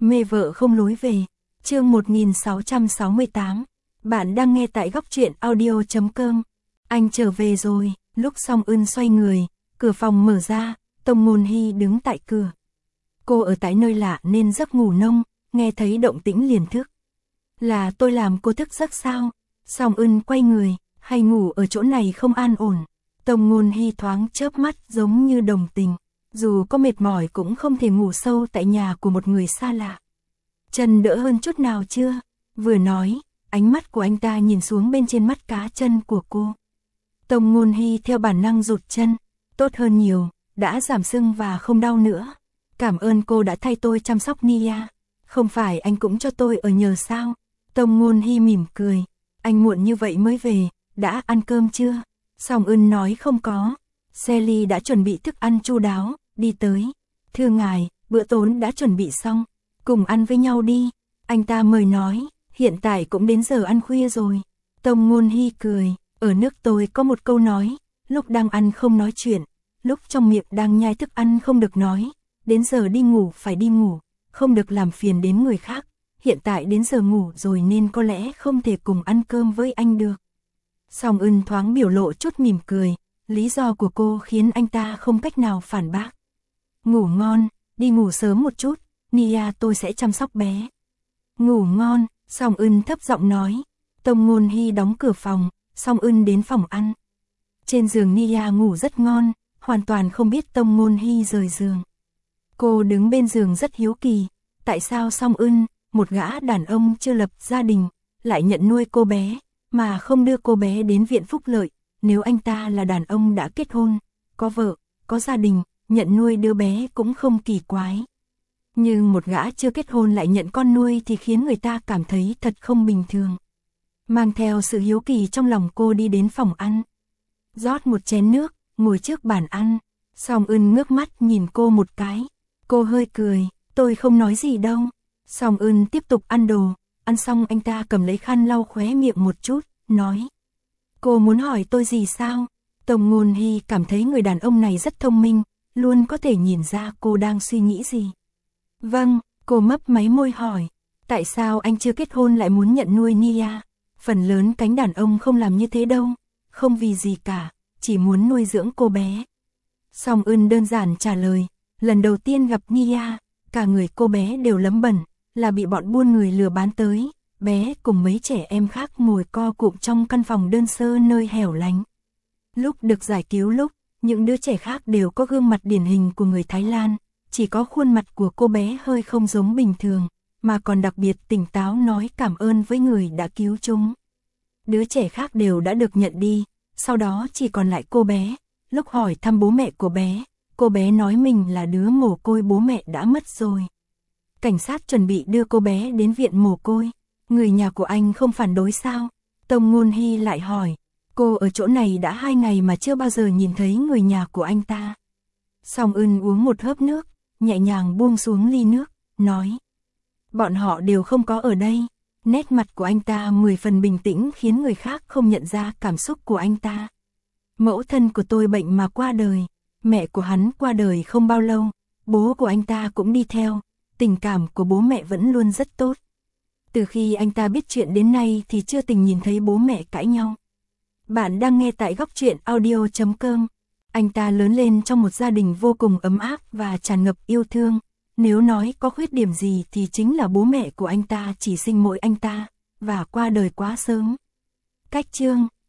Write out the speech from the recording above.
Mê vợ không lối về. Chương 1668. Bạn đang nghe tại góc truyện audio.com. Anh trở về rồi. Lúc Song Eun xoay người, cửa phòng mở ra, Tông Ngôn Hy đứng tại cửa. Cô ở tại nơi lạ nên giấc ngủ nông, nghe thấy động tĩnh liền thức. Là tôi làm cô thức giấc sao? Song Eun quay người, hay ngủ ở chỗ này không an ổn. Tông Ngôn Hy thoáng chớp mắt giống như đồng tình. Dù có mệt mỏi cũng không thể ngủ sâu tại nhà của một người xa lạ. Chân đỡ hơn chút nào chưa? Vừa nói, ánh mắt của anh ta nhìn xuống bên trên mắt cá chân của cô. Tông Ngôn Hy theo bản năng rụt chân. Tốt hơn nhiều, đã giảm sưng và không đau nữa. Cảm ơn cô đã thay tôi chăm sóc Nia. Không phải anh cũng cho tôi ở nhờ sao? Tông Ngôn Hy mỉm cười. Anh muộn như vậy mới về, đã ăn cơm chưa? Song Eun nói không có. Sally đã chuẩn bị thức ăn chu đáo, đi tới. Thưa ngài, bữa tối đã chuẩn bị xong. Cùng ăn với nhau đi. Anh ta mời nói, hiện tại cũng đến giờ ăn khuya rồi. Tông Ngôn Hy cười, ở nước tôi có một câu nói, lúc đang ăn không nói chuyện, lúc trong miệng đang nhai thức ăn không được nói, đến giờ đi ngủ phải đi ngủ, không được làm phiền đến người khác. Hiện tại đến giờ ngủ rồi nên có lẽ không thể cùng ăn cơm với anh được. Song Eun thoáng biểu lộ chút mỉm cười, lý do của cô khiến anh ta không cách nào phản bác. Ngủ ngon, đi ngủ sớm một chút, Nia tôi sẽ chăm sóc bé. Ngủ ngon, Song Eun thấp giọng nói. Tông Ngôn Hy đóng cửa phòng, Song Eun đến phòng ăn. Trên giường Nia ngủ rất ngon, hoàn toàn không biết Tông Ngôn Hy rời giường. Cô đứng bên giường rất hiếu kỳ, tại sao Song Eun, một gã đàn ông chưa lập gia đình, lại nhận nuôi cô bé, mà không đưa cô bé đến viện phúc lợi. Nếu anh ta là đàn ông đã kết hôn, có vợ, có gia đình, nhận nuôi đứa bé cũng không kỳ quái. Nhưng một gã chưa kết hôn lại nhận con nuôi thì khiến người ta cảm thấy thật không bình thường. Mang theo sự hiếu kỳ trong lòng cô đi đến phòng ăn. Rót một chén nước, ngồi trước bàn ăn. Song Eun ngước mắt nhìn cô một cái. Cô hơi cười, tôi không nói gì đâu. Song Eun tiếp tục ăn đồ. Ăn xong anh ta cầm lấy khăn lau khóe miệng một chút, nói. Cô muốn hỏi tôi gì sao? Tông Ngôn Hy cảm thấy người đàn ông này rất thông minh, luôn có thể nhìn ra cô đang suy nghĩ gì. Vâng, cô mấp máy môi hỏi. Tại sao anh chưa kết hôn lại muốn nhận nuôi Nia? Phần lớn cánh đàn ông không làm như thế đâu. Không vì gì cả, chỉ muốn nuôi dưỡng cô bé. Song Eun đơn giản trả lời. Lần đầu tiên gặp Nia, cả người cô bé đều lấm bẩn, là bị bọn buôn người lừa bán tới. Bé cùng mấy trẻ em khác ngồi co cụm trong căn phòng đơn sơ nơi hẻo lánh. Lúc được giải cứu những đứa trẻ khác đều có gương mặt điển hình của người Thái Lan. Chỉ có khuôn mặt của cô bé hơi không giống bình thường, mà còn đặc biệt tỉnh táo nói cảm ơn với người đã cứu chúng. Đứa trẻ khác đều đã được nhận đi, sau đó chỉ còn lại cô bé. Lúc hỏi thăm bố mẹ của bé, cô bé nói mình là đứa mồ côi bố mẹ đã mất rồi. Cảnh sát chuẩn bị đưa cô bé đến viện mồ côi. Người nhà của anh không phản đối sao? Tông Ngôn Hy lại hỏi. Cô ở chỗ này đã 2 ngày mà chưa bao giờ nhìn thấy người nhà của anh ta. Song Eun uống một hớp nước, nhẹ nhàng buông xuống ly nước, nói. Bọn họ đều không có ở đây. Nét mặt của anh ta 10 phần bình tĩnh khiến người khác không nhận ra cảm xúc của anh ta. Mẫu thân của tôi bệnh mà qua đời. Mẹ của hắn qua đời không bao lâu. Bố của anh ta cũng đi theo. Tình cảm của bố mẹ vẫn luôn rất tốt. Từ khi anh ta biết chuyện đến nay thì chưa từng nhìn thấy bố mẹ cãi nhau. Bạn đang nghe tại góc truyện audio.com. Anh ta lớn lên trong một gia đình vô cùng ấm áp và tràn ngập yêu thương. Nếu nói có khuyết điểm gì thì chính là bố mẹ của anh ta chỉ sinh mỗi anh ta, và qua đời quá sớm. Cách chương